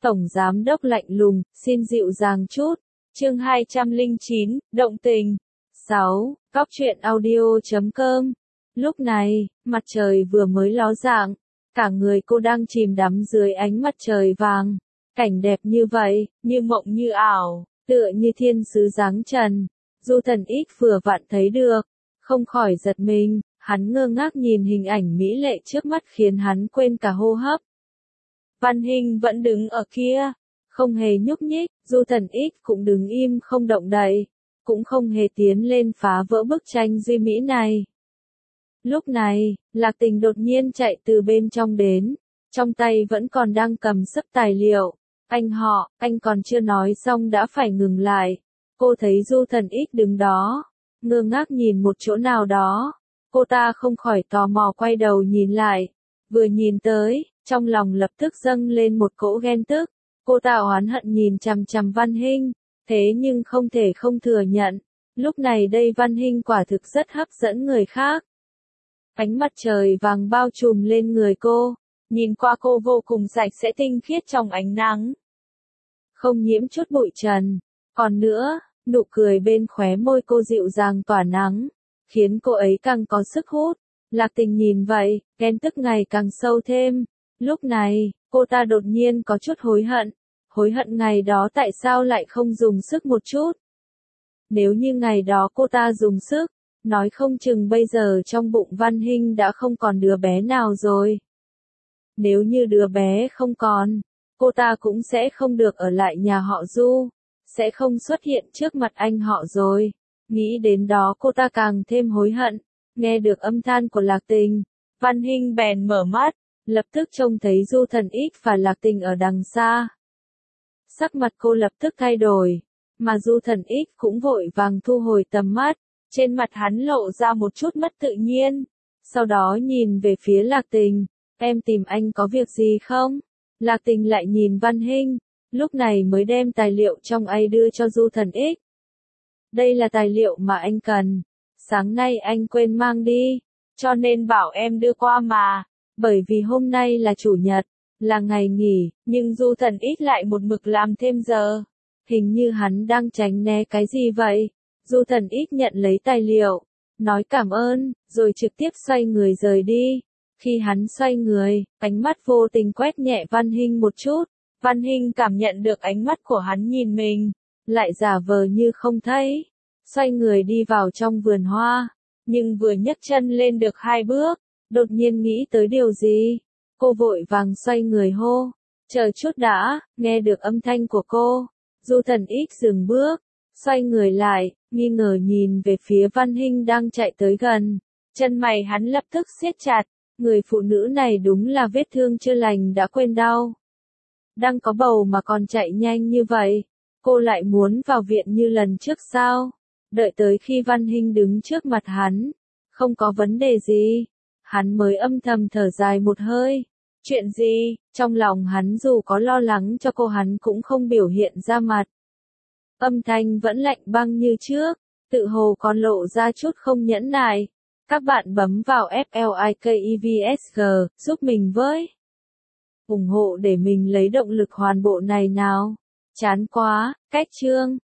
Tổng giám đốc lạnh lùng, xin dịu dàng chút. Chương 209, động tình. 6. Góc truyện audio.com. Lúc này, mặt trời vừa mới ló dạng, cả người cô đang chìm đắm dưới ánh mặt trời vàng. Cảnh đẹp như vậy, như mộng như ảo, tựa như thiên sứ giáng trần. Du Thần X vừa vặn thấy được, không khỏi giật mình, hắn ngơ ngác nhìn hình ảnh mỹ lệ trước mắt khiến hắn quên cả hô hấp. Văn Hinh vẫn đứng ở kia, không hề nhúc nhích, Du Thần X cũng đứng im không động đậy, cũng không hề tiến lên phá vỡ bức tranh duy mỹ này. Lúc này, Lạc Tình đột nhiên chạy từ bên trong đến, trong tay vẫn còn đang cầm sấp tài liệu. Anh còn chưa nói xong đã phải ngừng lại. Cô thấy Du Thần X đứng đó, ngơ ngác nhìn một chỗ nào đó. Cô ta không khỏi tò mò quay đầu nhìn lại. Vừa nhìn tới, trong lòng lập tức dâng lên một cỗ ghen tức. Cô ta oán hận nhìn chằm chằm Văn Hinh, thế nhưng không thể không thừa nhận. Lúc này đây Văn Hinh quả thực rất hấp dẫn người khác. Ánh mặt trời vàng bao trùm lên người cô, nhìn qua cô vô cùng sạch sẽ tinh khiết trong ánh nắng. Không nhiễm chút bụi trần. Còn nữa, nụ cười bên khóe môi cô dịu dàng tỏa nắng, khiến cô ấy càng có sức hút. Lạc Tình nhìn vậy, ghen tức ngày càng sâu thêm. Lúc này, cô ta đột nhiên có chút hối hận ngày đó tại sao lại không dùng sức một chút. Nếu như ngày đó cô ta dùng sức, nói không chừng bây giờ trong bụng Văn Hinh đã không còn đứa bé nào rồi. Nếu như đứa bé không còn, cô ta cũng sẽ không được ở lại nhà họ Du, sẽ không xuất hiện trước mặt anh họ rồi. Nghĩ đến đó cô ta càng thêm hối hận. Nghe được âm than của Lạc Tình, Văn Hinh bèn mở mắt, lập tức trông thấy Du Thần X và Lạc Tình ở đằng xa. Sắc mặt cô lập tức thay đổi, mà Du Thần X cũng vội vàng thu hồi tầm mắt, trên mặt hắn lộ ra một chút mất tự nhiên. Sau đó nhìn về phía Lạc Tình, em tìm anh có việc gì không? Lạc Tình lại nhìn Văn Hinh, lúc này mới đem tài liệu trong ai đưa cho Du Thần X. Đây là tài liệu mà anh cần. Sáng nay anh quên mang đi, cho nên bảo em đưa qua mà. Bởi vì hôm nay là chủ nhật, là ngày nghỉ, nhưng Du Thần X lại một mực làm thêm giờ. Hình như hắn đang tránh né cái gì vậy. Du Thần X nhận lấy tài liệu, nói cảm ơn, rồi trực tiếp xoay người rời đi. Khi hắn xoay người, ánh mắt vô tình quét nhẹ Văn Hinh một chút. Văn Hinh cảm nhận được ánh mắt của hắn nhìn mình, lại giả vờ như không thấy. Xoay người đi vào trong vườn hoa, nhưng vừa nhấc chân lên được 2 bước, đột nhiên nghĩ tới điều gì. Cô vội vàng xoay người hô, chờ chút đã. Nghe được âm thanh của cô, Du Thần X dừng bước, xoay người lại, nghi ngờ nhìn về phía Văn Hinh đang chạy tới gần. Chân mày hắn lập tức siết chặt, người phụ nữ này đúng là vết thương chưa lành đã quên đau. Đang có bầu mà còn chạy nhanh như vậy, cô lại muốn vào viện như lần trước sao? Đợi tới khi Văn Hinh đứng trước mặt hắn, không có vấn đề gì, hắn mới âm thầm thở dài một hơi. Chuyện gì? Trong lòng hắn dù có lo lắng cho cô hắn cũng không biểu hiện ra mặt. Âm thanh vẫn lạnh băng như trước, tự hồ còn lộ ra chút không nhẫn nại. Các bạn bấm vào FLIKEVSG, giúp mình với. Ủng hộ để mình lấy động lực hoàn bộ này nào. Chán quá, cách chương.